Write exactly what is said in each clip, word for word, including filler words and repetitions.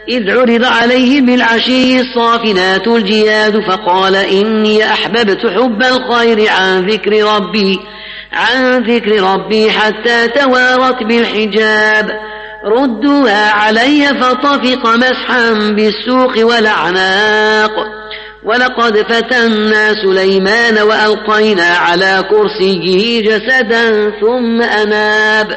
إذ عرض عليه بالعشي الصافنات الجياد فقال إني أحببت حب الخير عن ذكر ربي عن ذكر ربي حتى توارت بالحجاب ردوها علي فطفق مسحا بالسوق والأعناق ولقد فتنا سليمان وألقينا على كرسيه جسدا ثم أناب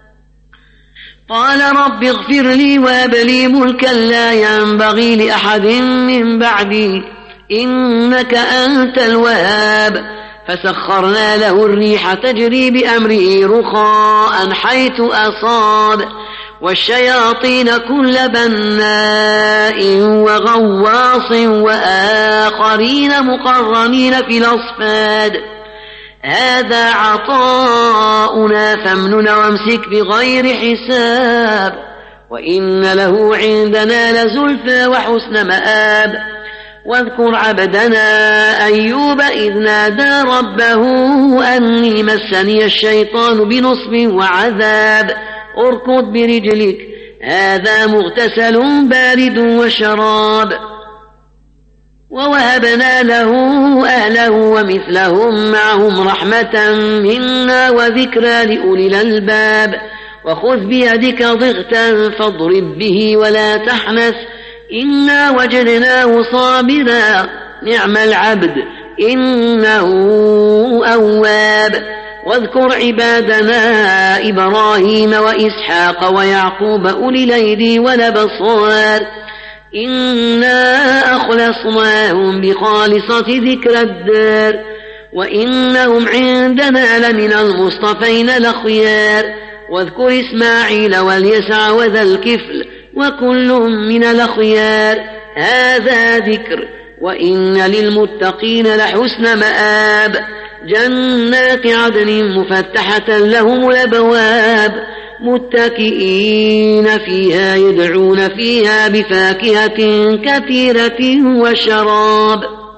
قال رب اغفر لي وهب لي ملكا لا ينبغي لأحد من بعدي إنك أنت الوهاب فسخرنا له الريح تجري بأمره رخاء حيث أصاب والشياطين كل بناء وغواص وآخرين مقرنين في الأصفاد هذا عطاؤنا فامنن وامسك بغير حساب وإن له عندنا لزلفى وحسن مآب واذكر عبدنا أيوب إذ نادى ربه أني مسني الشيطان بنصب وعذاب اركض برجلك هذا مغتسل بارد وشراب ووهبنا له أهله ومثلهم معهم رحمة منا وذكرى لأولي الألباب وخذ بيدك ضغثا فاضرب به ولا تحنث إنا وجدناه صابرا نعم العبد إنه أواب واذكر عبادنا إبراهيم وإسحاق ويعقوب أولي الأيدي والأبصار إنا أخلصناهم بخالصة ذكر الدار وإنهم عندنا لمن المصطفين الأخيار واذكر إسماعيل واليسع وذا الكفل وكل من الأخيار هذا ذكر وإن للمتقين لحسن مآب جنات عدن مفتحة لهم الأبواب متكئين فيها يدعون فيها بفاكهة كثيرة وشراب